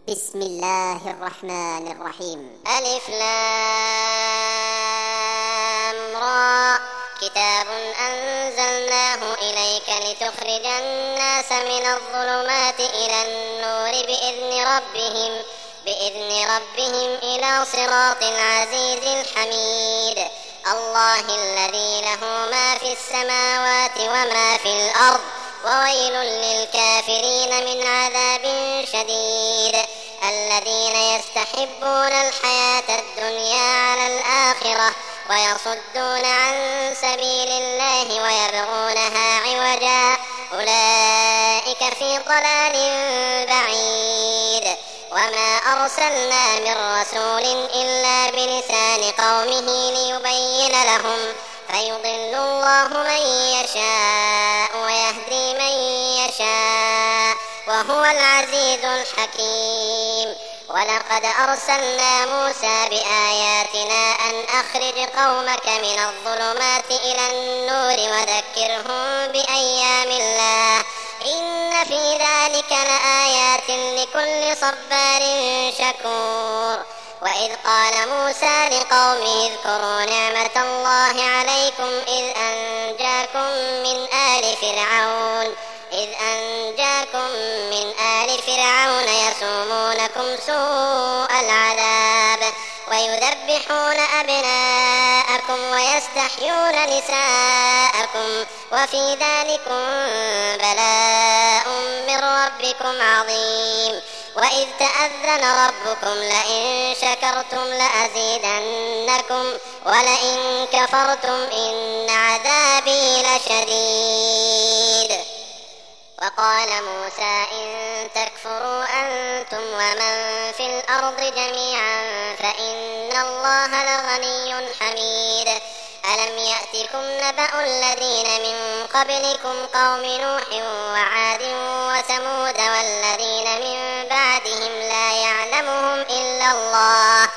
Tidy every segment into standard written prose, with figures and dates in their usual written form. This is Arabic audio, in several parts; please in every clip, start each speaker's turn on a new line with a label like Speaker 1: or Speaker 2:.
Speaker 1: بسم الله الرحمن الرحيم.
Speaker 2: ألف لام را. كتاب أنزلناه إليك لتخرج الناس من الظلمات إلى النور بإذن ربهم إلى صراط العزيز الحميد. الله الذي له ما في السماوات وما في الأرض، وويل للكافرين من عذاب شديد. الذين يستحبون الحياة الدنيا على الآخرة ويصدون عن سبيل الله ويبغونها عوجا، أولئك في ضلال بعيد. وما أرسلنا من رسول إلا بلسان قومه ليبين لهم، فيضل الله من يشاء ويهدي من يشاء، وهو العزيز الحكيم. ولقد أرسلنا موسى بآياتنا أن أخرج قومك من الظلمات إلى النور وذكرهم بأيام الله، إن في ذلك لآيات لكل صبار شكور. وإذ قال موسى لقومه اذكروا نعمة الله عليكم إذ أنجاكم من آل فرعون يسومونكم سوء العذاب ويذبحون أبناءكم ويستحيون نساءكم، وفي ذلكم بلاء من ربكم عظيم. وإذ تأذن ربكم لئن شكرتم لأزيدنكم ولئن كفرتم إن عذابي لشديد. وقال موسى إن تكفروا أنتم ومن في الأرض جميعا فإن الله لغني حميد. ألم يأتكم نبأ الذين من قبلكم قوم نوح وعاد وثمود والذين من بعدهم لا يعلمهم إلا الله،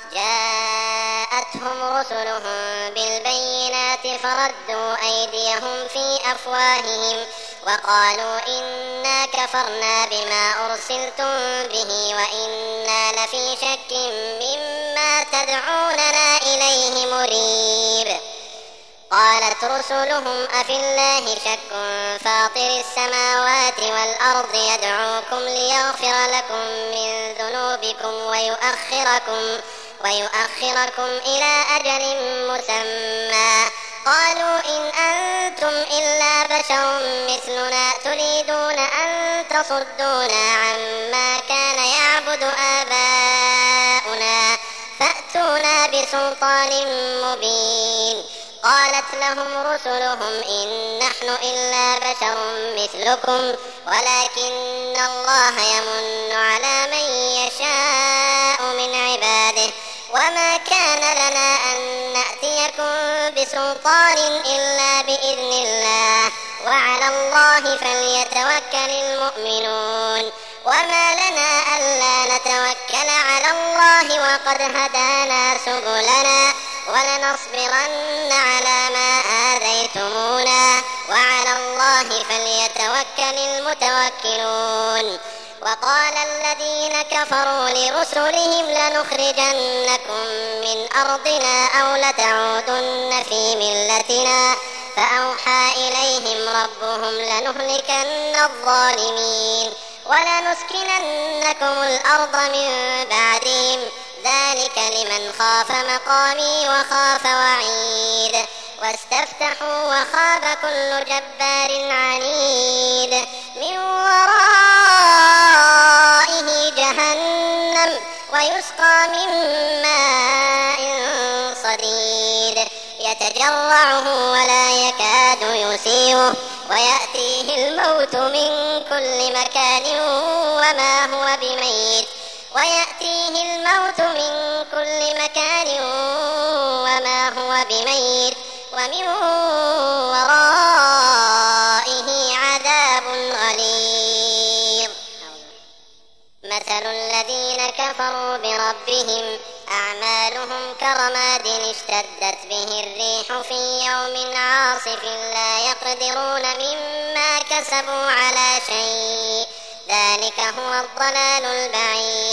Speaker 2: جاءتهم رسلهم بالبينات فردوا أيديهم في أفواههم وقالوا إنا كفرنا بما أرسلتم به وإنا لفي شك مما تدعوننا إليه مريب. قالت رسلهم أفي الله شك فاطر السماوات والأرض يدعوكم ليغفر لكم من ذنوبكم ويؤخركم إلى أجل مسمى. قالوا إن أنتم إلا بشر مثلنا تريدون أن تصدونا عما كان يعبد آباؤنا فأتونا بسلطان مبين. قالت لهم رسلهم إن نحن إلا بشر مثلكم ولكن الله يمن على من يشاء من عباده، وما كان لنا أن نأتيكم بسلطان إلا بإذن الله، وعلى الله فليتوكل المؤمنون. وما لنا ألا نتوكل على الله وقد هدانا سبلنا ولنصبرن على ما آذيتمونا، وعلى الله فليتوكل المتوكلون. وقال الذين كفروا لرسلهم لنخرجنكم من أرضنا أو لتعودن في ملتنا، فأوحى إليهم ربهم لنهلكن الظالمين ولنسكننكم الأرض من بعدهم، ذلك لمن خاف مقامي وخاف وعيد. واستفتحوا وخاب كل جبار عنيد من ورائه جهنم ويسقى من ماء صديد يتجرعه ولا يكاد يسيغه ويأتيه الموت من كل مكان وما هو بميت ومن ورائه عذاب غليظ. مثل الذين كفروا بربهم أعمالهم كرماد اشتدت به الريح في يوم عاصف لا يقدرون مما كسبوا على شيء، ذلك هو الضلال البعيد.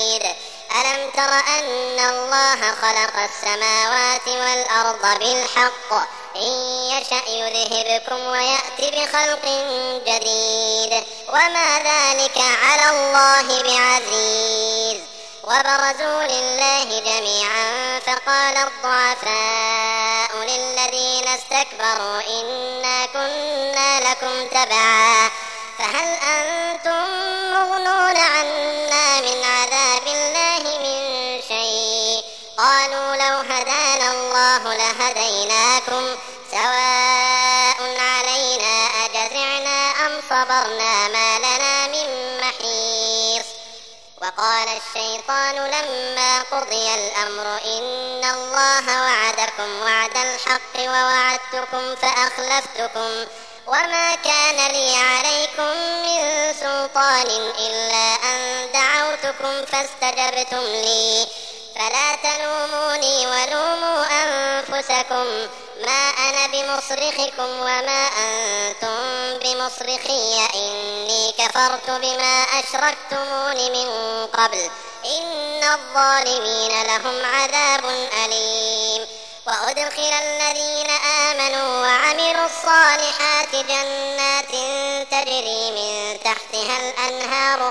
Speaker 2: تر أن الله خلق السماوات والأرض بالحق إن يشأ يذهبكم ويأتي بخلق جديد وما ذلك على الله بعزيز. وبرزوا لله جميعا فقال الضعفاء للذين استكبروا إنا كنا لكم تبعا فهل أنتم مغنون عنا من عذاب الله من شيء قالوا لو هدانا الله لهديناكم سواء علينا أجزعنا أم صبرنا ما لنا من محيص. وقال الشيطان لما قضي الأمر إن الله وعدكم وعد الحق ووعدتكم فأخلفتكم وما كان لي عليكم من سلطان إلا أن دعوتكم فاستجبتم لي فلا تلوموني ولوموا أنفسكم ما أنا بمصرخكم وما أنتم بمصرخي إني كفرت بما أشركتمون من قبل إن الظالمين لهم عذاب أليم. وأدخل الذين آمنوا وعملوا الصالحات جنات تجري من تحتها الأنهار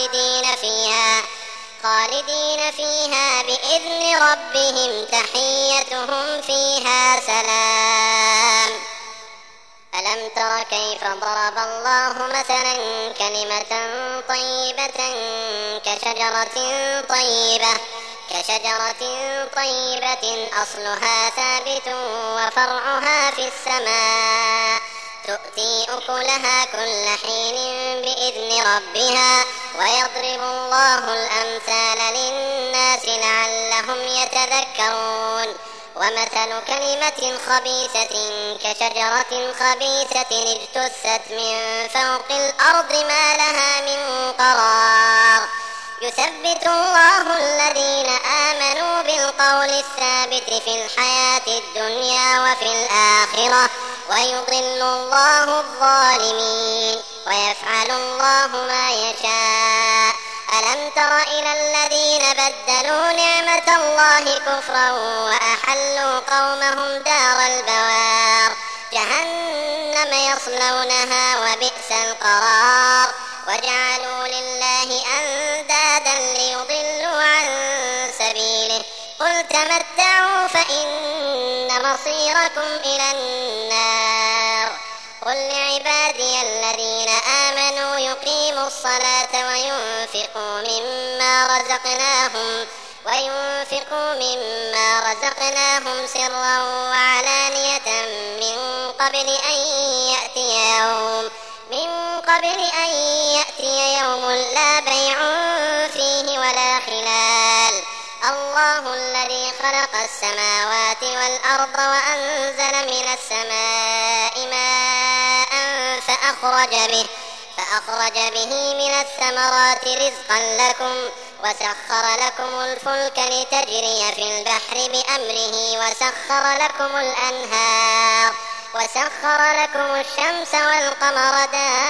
Speaker 2: خالدين فيها بإذن ربهم تحيتهم فيها سلام. ألم تر كيف ضرب الله مثلا كلمة طيبة كشجرة طيبة أصلها ثابت وفرعها في السماء تؤتي أكلها كل حين بإذن ربها ويضرب الله الأمثال للناس لعلهم يتذكرون. ومثل كلمة خبيثة كشجرة خبيثة اجتثت من فوق الأرض ما لها من قرار يثبت الله الذين آمنوا بالقول الثابت في الحياة الدنيا وفي الآخرة ويضل الله الظالمين ويفعل الله ما يشاء. ألم تر إلى الذين بدلوا نعمة الله كفرا وأحلوا قومهم دار البوار جهنم يصلونها وبئس القرار وجعلوا لله أندادا ليضلوا عن سبيله قل تمتعوا فإن مصيركم إلى النار. قل لعبادي الذين آمنوا يقيموا الصلاة وينفقوا مما رزقناهم سرا وعلانية من قبل أن يأتي يوم لا بيع فيه ولا خلال. الله الذي خلق السماوات والأرض وأنزل من السماء ماء فأخرج به من الثمرات رزقا لكم وسخر لكم الفلك لتجري في البحر بأمره وسخر لكم الأنهار وسخر لكم الشمس والقمر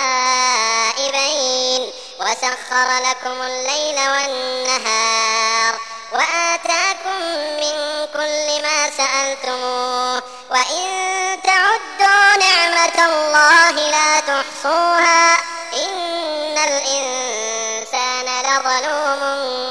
Speaker 2: دائبين وسخر لكم الليل والنهار وآتاكم من كل ما سألتموه وإن تعدوا نعمة الله لا تحصوها إن الإنسان لظلوم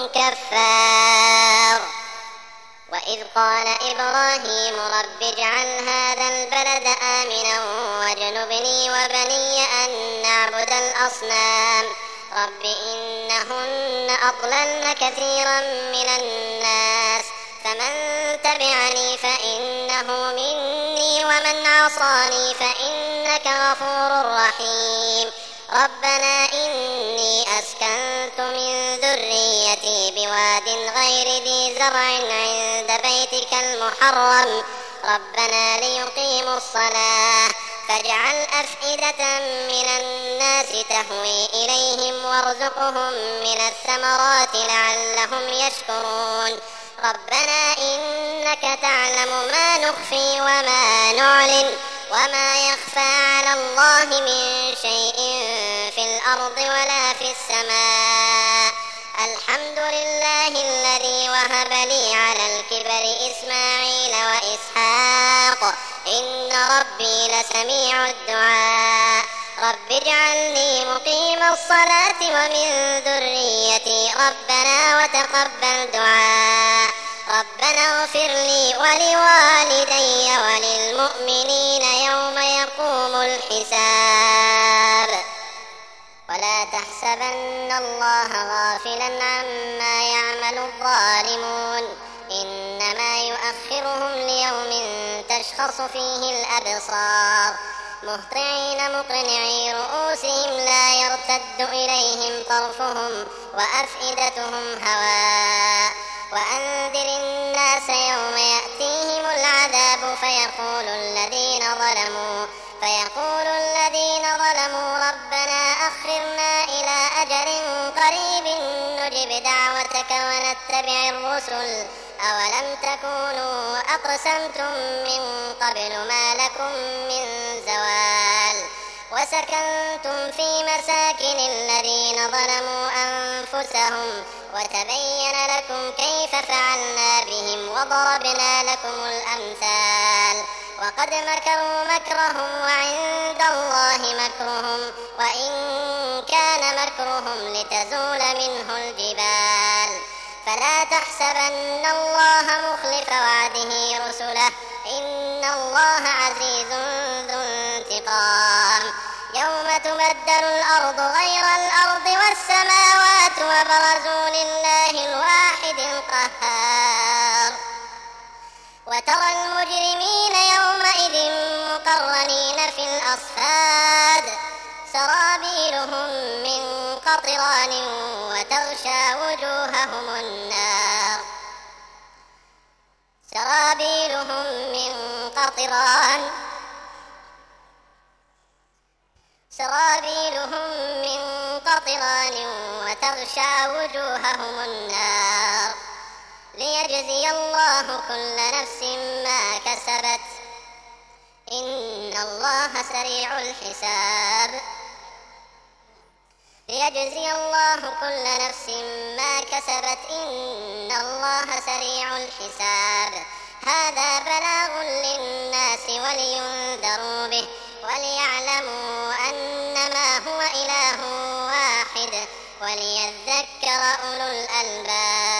Speaker 2: كفار. وإذ قال إبراهيم رب اجعل هذا البلد آمنا واجنبني وبني أن نعبد الأصنام رب إنهن أضللن كثيرا من الناس فمن تبعني فإنه مني ومن عصاني فإنك غفور رحيم. ربنا إني أسكنت من ذريتي بواد غير ذي زرع عند بيتك المحرم ربنا ليقيموا الصلاة فاجعل أفئدة من الناس تهوي إليهم وارزقهم من الثمرات لعلهم يشكرون. ربنا إنك تعلم ما نخفي وما نعلن وما يخفى على الله من شيء في الأرض ولا في السماء. الحمد لله الذي وهب لي على الكبر إسماعيل وإسحاق إن ربي لسميع الدعاء رب اجعلني مقيم الصلاة ومن ذريتي ربنا وتقبل دعاء ربنا اغفر لي ولوالدي وللمؤمنين يوم يقوم الحساب. ولا تحسبن الله غافلا عما يعمل الظالمون إنما يؤخرهم ليوم تشخص فيه الأبصار مهطعين مقنعي رؤوسهم لا يرتد إليهم طرفهم وأفئدتهم هواء. وأنذر الناس يوم يأتيهم العذاب فيقول الذين ظلموا ربنا أخرنا إلى أجل قريب نجب دعوتك ونتبع الرسل أولم تكونوا أقسمتم من قبل ما لكم من زوال. وسكنتم في مساكن الذين ظلموا أنفسهم وتبين لكم كيف فعلنا بهم وضربنا لكم الأمثال. وقد مكروا مكرهم وعند الله مكرهم وإن كان مكرهم لتزول منه الجبال. فلا تحسبن الله مخلف وعده رسله إن الله عزيز ذو انتقام. يوم تبدل الأرض غير الأرض والسماوات وبرزوا لله الواحد القهار. وترى المجرمين يومئذ مقرنين في الأصفاد سرابيلهم من قطران وتغشى وجوههم النار. سرابيلهم من قطران وتغشى وجوههم النار ليجزي الله كل نفس ما كسبت إن الله سريع الحساب. ليجزي الله كل نفس ما كسبت إن الله سريع الحساب. هذا بلاغ للناس ولينذروا به وليعلموا أنما هو إله واحد وليذكر أولو الألباب.